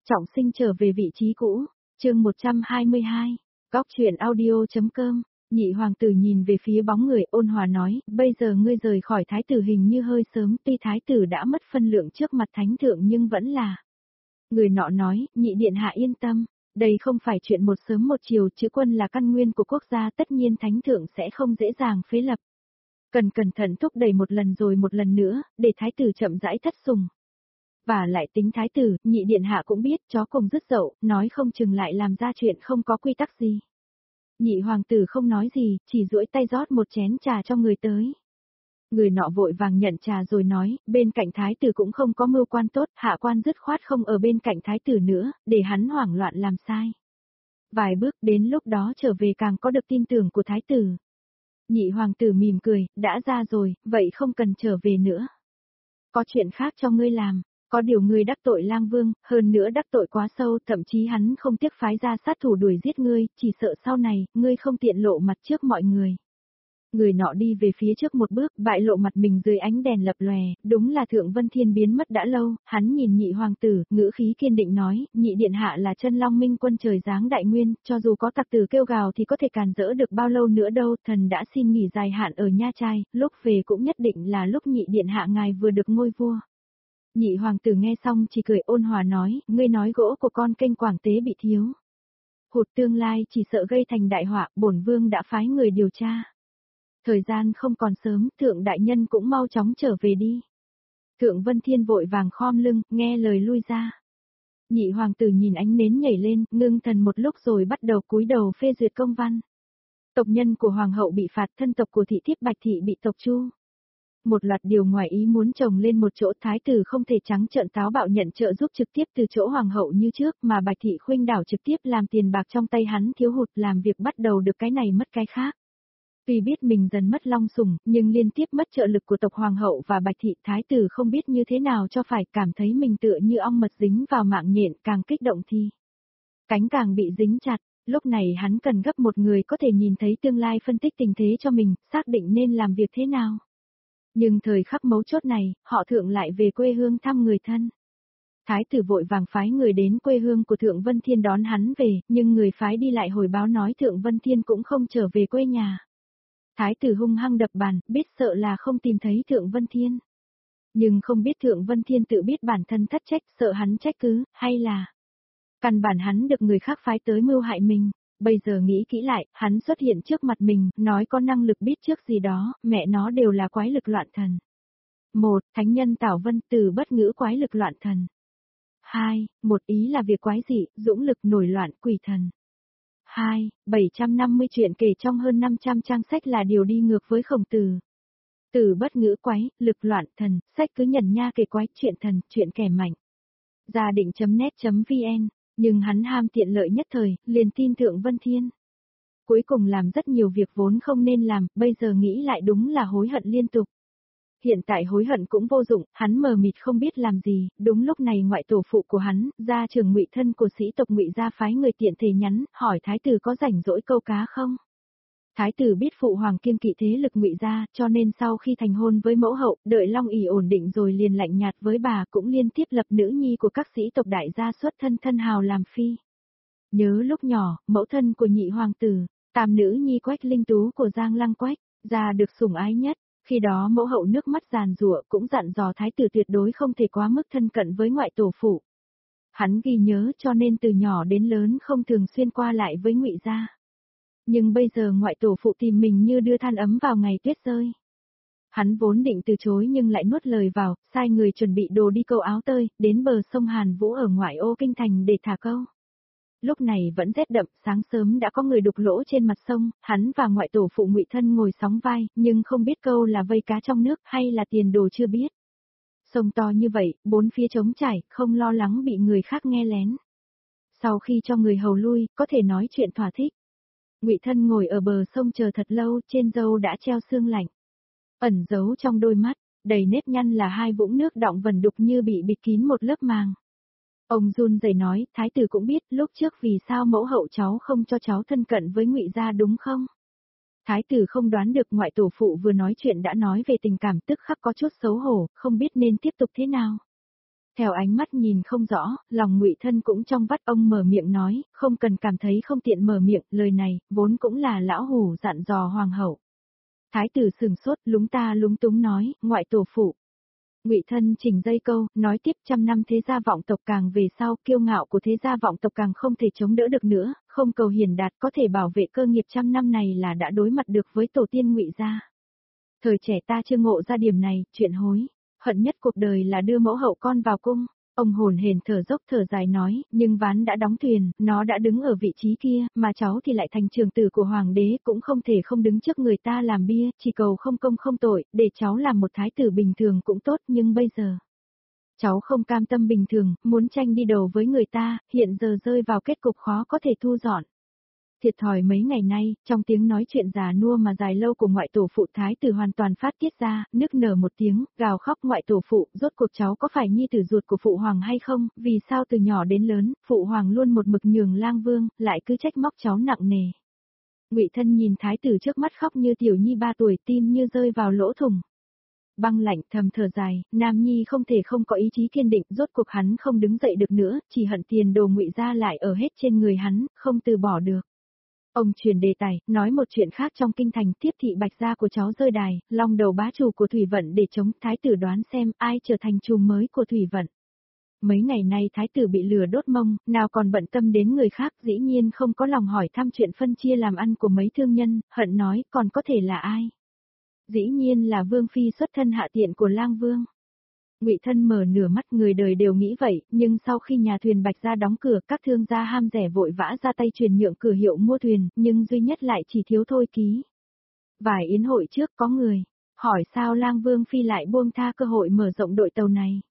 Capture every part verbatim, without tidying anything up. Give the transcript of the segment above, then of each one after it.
Trọng sinh trở về vị trí cũ, chương một trăm hai mươi hai, góc truyện audio.com, nhị hoàng tử nhìn về phía bóng người ôn hòa nói, bây giờ ngươi rời khỏi thái tử hình như hơi sớm, tuy thái tử đã mất phân lượng trước mặt thánh thượng nhưng vẫn là. Người nọ nói, nhị điện hạ yên tâm, đây không phải chuyện một sớm một chiều, chữ quân là căn nguyên của quốc gia, tất nhiên thánh thượng sẽ không dễ dàng phế lập. Cần cẩn thận thúc đẩy một lần rồi một lần nữa, để thái tử chậm rãi thất sủng. Và lại tính thái tử, nhị điện hạ cũng biết, chó cùng dứt dậu, nói không chừng lại làm ra chuyện không có quy tắc gì. Nhị hoàng tử không nói gì, chỉ duỗi tay rót một chén trà cho người tới. Người nọ vội vàng nhận trà rồi nói, bên cạnh thái tử cũng không có mưu quan tốt, hạ quan dứt khoát không ở bên cạnh thái tử nữa, để hắn hoảng loạn làm sai. Vài bước đến lúc đó trở về càng có được tin tưởng của thái tử. Nhị hoàng tử mỉm cười, đã ra rồi, vậy không cần trở về nữa. Có chuyện khác cho ngươi làm. Có điều ngươi đắc tội lang vương, hơn nữa đắc tội quá sâu, thậm chí hắn không tiếc phái ra sát thủ đuổi giết ngươi, chỉ sợ sau này, ngươi không tiện lộ mặt trước mọi người. Người nọ đi về phía trước một bước, bại lộ mặt mình dưới ánh đèn lập lòe, đúng là Thượng Vân Thiên biến mất đã lâu, hắn nhìn nhị hoàng tử, ngữ khí kiên định nói, nhị điện hạ là chân long minh quân trời giáng đại nguyên, cho dù có tặc tử kêu gào thì có thể càn rỡ được bao lâu nữa đâu, thần đã xin nghỉ dài hạn ở Nha Trai, lúc về cũng nhất định là lúc nhị điện hạ ngài vừa được ngôi vua. Nhị hoàng tử nghe xong chỉ cười ôn hòa nói, ngươi nói gỗ của con kênh Quảng Tế bị thiếu. Hụt tương lai chỉ sợ gây thành đại họa, bổn vương đã phái người điều tra. Thời gian không còn sớm, thượng đại nhân cũng mau chóng trở về đi. Thượng Vân Thiên vội vàng khom lưng, nghe lời lui ra. Nhị hoàng tử nhìn ánh nến nhảy lên, ngưng thần một lúc rồi bắt đầu cúi đầu phê duyệt công văn. Tộc nhân của hoàng hậu bị phạt, thân tộc của thị thiếp Bạch thị bị tộc Chu. Một loạt điều ngoài ý muốn chồng lên một chỗ, thái tử không thể trắng trợn táo bạo nhận trợ giúp trực tiếp từ chỗ hoàng hậu như trước, mà Bạch thị khuynh đảo trực tiếp làm tiền bạc trong tay hắn thiếu hụt, làm việc bắt đầu được cái này mất cái khác. Tuy biết mình dần mất long sủng, nhưng liên tiếp mất trợ lực của tộc hoàng hậu và Bạch thị, thái tử không biết như thế nào cho phải, cảm thấy mình tựa như ong mật dính vào mạng nhện, càng kích động thì cánh càng bị dính chặt. Lúc này hắn cần gấp một người có thể nhìn thấy tương lai, phân tích tình thế cho mình, xác định nên làm việc thế nào. Nhưng thời khắc mấu chốt này, họ Thượng lại về quê hương thăm người thân. Thái tử vội vàng phái người đến quê hương của Thượng Vân Thiên đón hắn về, nhưng người phái đi lại hồi báo nói Thượng Vân Thiên cũng không trở về quê nhà. Thái tử hung hăng đập bàn, biết sợ là không tìm thấy Thượng Vân Thiên. Nhưng không biết Thượng Vân Thiên tự biết bản thân thất trách, sợ hắn trách cứ, hay là căn bản hắn được người khác phái tới mưu hại mình. Bây giờ nghĩ kỹ lại, hắn xuất hiện trước mặt mình, nói có năng lực biết trước gì đó, mẹ nó đều là quái lực loạn thần. Một, thánh nhân Tảo Vân, từ bất ngữ quái lực loạn thần. Hai, một ý là việc quái dị, dũng lực nổi loạn quỷ thần. Hai, bảy trăm năm mươi chuyện kể trong hơn năm trăm trang sách là điều đi ngược với Khổng Tử. Từ bất ngữ quái, lực loạn thần, sách cứ nhẩn nha kể quái, chuyện thần, chuyện kẻ mạnh. Gia định.net.vn. Nhưng hắn ham tiện lợi nhất thời, liền tin Thượng Vân Thiên. Cuối cùng làm rất nhiều việc vốn không nên làm, bây giờ nghĩ lại đúng là hối hận liên tục. Hiện tại hối hận cũng vô dụng, hắn mờ mịt không biết làm gì, đúng lúc này ngoại tổ phụ của hắn, gia trưởng Ngụy thân của sĩ tộc Ngụy gia phái người tiện thể nhắn, hỏi thái tử có rảnh rỗi câu cá không? Thái tử biết phụ hoàng kiêng kỵ thế lực Ngụy gia, cho nên sau khi thành hôn với mẫu hậu, đợi Long ỷ ổn định rồi liền lạnh nhạt với bà, cũng liên tiếp lập nữ nhi của các sĩ tộc đại gia xuất thân thân hào làm phi. Nhớ lúc nhỏ, mẫu thân của nhị hoàng tử, tam nữ nhi Quách Linh Tú của Giang Lăng Quách, gia được sủng ái nhất, khi đó mẫu hậu nước mắt giàn giụa cũng dặn dò thái tử tuyệt đối không thể quá mức thân cận với ngoại tổ phụ. Hắn ghi nhớ cho nên từ nhỏ đến lớn không thường xuyên qua lại với Ngụy gia. Nhưng bây giờ ngoại tổ phụ tìm mình như đưa than ấm vào ngày tuyết rơi. Hắn vốn định từ chối nhưng lại nuốt lời vào, sai người chuẩn bị đồ đi câu áo tơi, đến bờ sông Hàn Vũ ở ngoại ô kinh thành để thả câu. Lúc này vẫn rét đậm, sáng sớm đã có người đục lỗ trên mặt sông, hắn và ngoại tổ phụ Ngụy thân ngồi sóng vai, nhưng không biết câu là vây cá trong nước hay là tiền đồ chưa biết. Sông to như vậy, bốn phía trống trải, không lo lắng bị người khác nghe lén. Sau khi cho người hầu lui, có thể nói chuyện thỏa thích. Ngụy thân ngồi ở bờ sông chờ thật lâu, trên râu đã treo sương lạnh. Ẩn giấu trong đôi mắt, đầy nếp nhăn là hai vũng nước đọng vẩn đục như bị bịt kín một lớp màng. Ông run rẩy nói, thái tử cũng biết lúc trước vì sao mẫu hậu cháu không cho cháu thân cận với Ngụy gia đúng không? Thái tử không đoán được ngoại tổ phụ vừa nói chuyện đã nói về tình cảm, tức khắc có chút xấu hổ, không biết nên tiếp tục thế nào. Theo ánh mắt nhìn không rõ, lòng Ngụy Thân cũng trong vắt, ông mở miệng nói, không cần cảm thấy không tiện mở miệng, lời này, vốn cũng là lão hủ dặn dò hoàng hậu. Thái tử sừng sốt, lúng ta lúng túng nói, ngoại tổ phụ. Ngụy Thân chỉnh dây câu, nói tiếp, trăm năm thế gia vọng tộc càng về sau, kiêu ngạo của thế gia vọng tộc càng không thể chống đỡ được nữa, không cầu hiển đạt có thể bảo vệ cơ nghiệp trăm năm này là đã đối mặt được với tổ tiên Ngụy gia. Thời trẻ ta chưa ngộ ra điểm này, chuyện hối hận nhất cuộc đời là đưa mẫu hậu con vào cung. Ông hồn hển thở dốc thở dài nói, nhưng ván đã đóng thuyền, nó đã đứng ở vị trí kia, mà cháu thì lại thành trường tử của hoàng đế, cũng không thể không đứng trước người ta làm bia, chỉ cầu không công không tội, để cháu làm một thái tử bình thường cũng tốt, nhưng bây giờ, cháu không cam tâm bình thường, muốn tranh đi đầu với người ta, hiện giờ rơi vào kết cục khó có thể thu dọn. Thiệt thòi mấy ngày nay, trong tiếng nói chuyện già nua mà dài lâu của ngoại tổ phụ thái tử hoàn toàn phát tiết ra, nức nở một tiếng, gào khóc ngoại tổ phụ, rốt cuộc cháu có phải nhi tử ruột của phụ hoàng hay không, vì sao từ nhỏ đến lớn, phụ hoàng luôn một mực nhường lang vương, lại cứ trách móc cháu nặng nề. Ngụy Thân nhìn thái tử trước mắt khóc như tiểu nhi ba tuổi, tim như rơi vào lỗ thủng. Băng lạnh thầm thở dài, Nam Nhi không thể không có ý chí kiên định, rốt cuộc hắn không đứng dậy được nữa, chỉ hận tiền đồ Ngụy gia lại ở hết trên người hắn, không từ bỏ được. Ông chuyển đề tài, nói một chuyện khác trong kinh thành, tiếp thị Bạch gia của cháu rơi đài, long đầu bá chủ của Thủy Vận để chống, thái tử đoán xem ai trở thành trùm mới của Thủy Vận. Mấy ngày nay thái tử bị lừa đốt mông, nào còn bận tâm đến người khác, dĩ nhiên không có lòng hỏi thăm chuyện phân chia làm ăn của mấy thương nhân, hận nói, còn có thể là ai? Dĩ nhiên là Vương Phi xuất thân hạ tiện của Lang Vương. Ngụy Thân mở nửa mắt, người đời đều nghĩ vậy, nhưng sau khi nhà thuyền Bạch gia đóng cửa, các thương gia ham rẻ vội vã ra tay truyền nhượng cửa hiệu mua thuyền, nhưng duy nhất lại chỉ thiếu thôi ký. Vài yến hội trước có người hỏi sao Lang Vương Phi lại buông tha cơ hội mở rộng đội tàu này.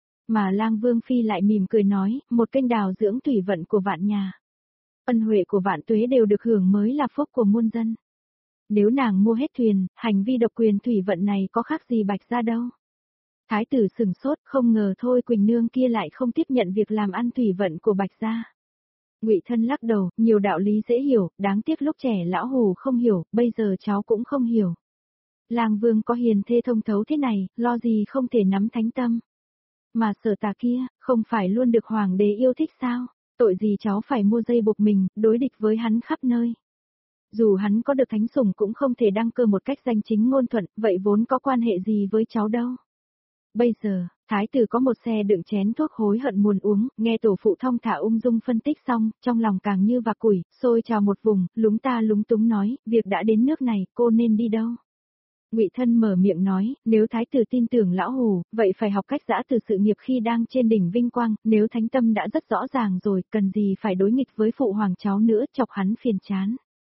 Mà Lang Vương Phi lại mỉm cười nói, một kênh đào dưỡng thủy vận của vạn nhà. Ân huệ của vạn tuế đều được hưởng mới là phúc của muôn dân. Nếu nàng mua hết thuyền, hành vi độc quyền thủy vận này có khác gì Bạch gia đâu. Thái tử sừng sốt, không ngờ Thôi Quỳnh Nương kia lại không tiếp nhận việc làm ăn thủy vận của Bạch gia. Ngụy Thân lắc đầu, nhiều đạo lý dễ hiểu, đáng tiếc lúc trẻ lão hù không hiểu, bây giờ cháu cũng không hiểu. Lang Vương có hiền thê thông thấu thế này, lo gì không thể nắm thánh tâm. Mà Sở Tà kia, không phải luôn được hoàng đế yêu thích sao, tội gì cháu phải mua dây buộc mình, đối địch với hắn khắp nơi. Dù hắn có được thánh sủng cũng không thể đăng cơ một cách danh chính ngôn thuận, vậy vốn có quan hệ gì với cháu đâu. Bây giờ, thái tử có một xe đựng chén thuốc hối hận muốn uống, nghe tổ phụ thong thả ung dung phân tích xong, trong lòng càng như vạc củi, sôi trào một vùng, lúng ta lúng túng nói, việc đã đến nước này, cô nên đi đâu? Ngụy Thân mở miệng nói, nếu thái tử tin tưởng lão hù, vậy phải học cách giã từ sự nghiệp khi đang trên đỉnh vinh quang, nếu thánh tâm đã rất rõ ràng rồi, cần gì phải đối nghịch với phụ hoàng cháu nữa, chọc hắn phiền chán.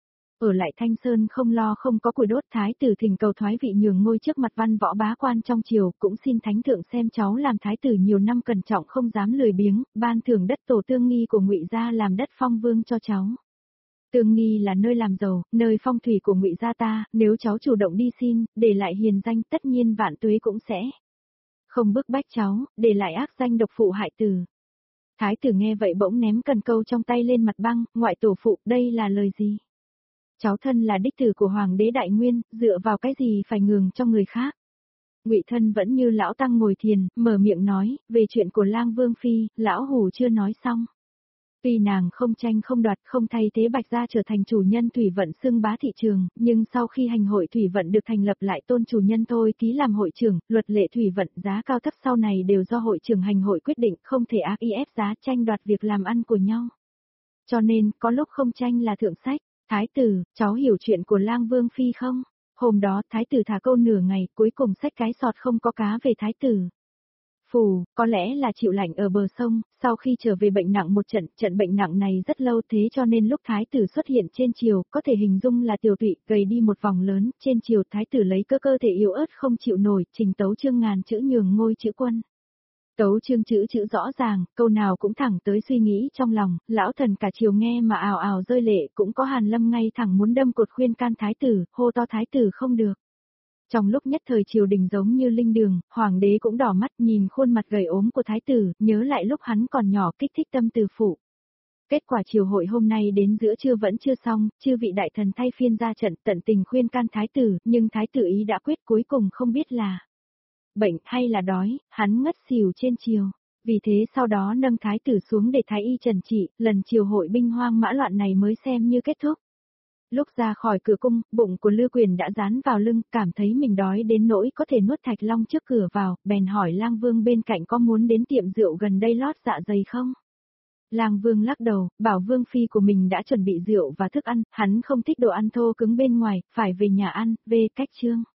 Ở lại Thanh Sơn không lo không có củi đốt, thái tử thỉnh cầu thoái vị nhường ngôi trước mặt văn võ bá quan trong triều, cũng xin thánh thượng xem cháu làm thái tử nhiều năm cẩn trọng không dám lười biếng, ban thưởng đất tổ Tương Nghi của Ngụy gia làm đất phong vương cho cháu. Tương Nghi là nơi làm giàu, nơi phong thủy của Ngụy gia ta, nếu cháu chủ động đi xin, để lại hiền danh, tất nhiên Vạn Tuế cũng sẽ không bức bách cháu, để lại ác danh độc phụ hại tử. Thái tử nghe vậy bỗng ném cần câu trong tay lên mặt băng, ngoại tổ phụ, đây là lời gì? Cháu thân là đích tử của Hoàng đế Đại Nguyên, dựa vào cái gì phải nhường cho người khác. Ngụy Thân vẫn như lão tăng ngồi thiền, mở miệng nói, về chuyện của Lang Vương Phi, lão hủ chưa nói xong. Tuy nàng không tranh không đoạt không thay thế Bạch gia trở thành chủ nhân thủy vận xưng bá thị trường, nhưng sau khi hành hội thủy vận được thành lập lại tôn chủ nhân Thôi ký làm hội trưởng, luật lệ thủy vận giá cao thấp sau này đều do hội trưởng hành hội quyết định, không thể áp y ép giá tranh đoạt việc làm ăn của nhau. Cho nên, có lúc không tranh là thượng sách. Thái tử, cháu hiểu chuyện của Lang Vương Phi không? Hôm đó, thái tử thả câu nửa ngày, cuối cùng xách cái sọt không có cá về thái tử. Phù, có lẽ là chịu lạnh ở bờ sông, sau khi trở về bệnh nặng một trận, trận bệnh nặng này rất lâu thế cho nên lúc thái tử xuất hiện trên triều, có thể hình dung là tiểu tụy, gầy đi một vòng lớn, trên triều thái tử lấy cơ cơ thể yếu ớt không chịu nổi, trình tấu chương ngàn chữ nhường ngôi chữ quân. Tấu chương chữ chữ rõ ràng, câu nào cũng thẳng tới suy nghĩ trong lòng, lão thần cả chiều nghe mà ào ào rơi lệ, cũng có Hàn Lâm ngay thẳng muốn đâm cột khuyên can thái tử, hô to thái tử không được. Trong lúc nhất thời triều đình giống như linh đường, hoàng đế cũng đỏ mắt nhìn khuôn mặt gầy ốm của thái tử, nhớ lại lúc hắn còn nhỏ kích thích tâm từ phụ. Kết quả triều hội hôm nay đến giữa trưa vẫn chưa xong, chư vị đại thần thay phiên ra trận tận tình khuyên can thái tử, nhưng thái tử ý đã quyết cuối cùng không biết là bệnh hay là đói, hắn ngất xỉu trên triều. Vì thế sau đó nâng thái tử xuống để thái y trần trị, lần triều hội binh hoang mã loạn này mới xem như kết thúc. Lúc ra khỏi cửa cung, bụng của Lư Quyền đã dán vào lưng, cảm thấy mình đói đến nỗi có thể nuốt Thạch Long trước cửa vào, bèn hỏi Lang Vương bên cạnh có muốn đến tiệm rượu gần đây lót dạ dày không? Lang Vương lắc đầu, bảo Vương Phi của mình đã chuẩn bị rượu và thức ăn, hắn không thích đồ ăn thô cứng bên ngoài, phải về nhà ăn, về cách chương.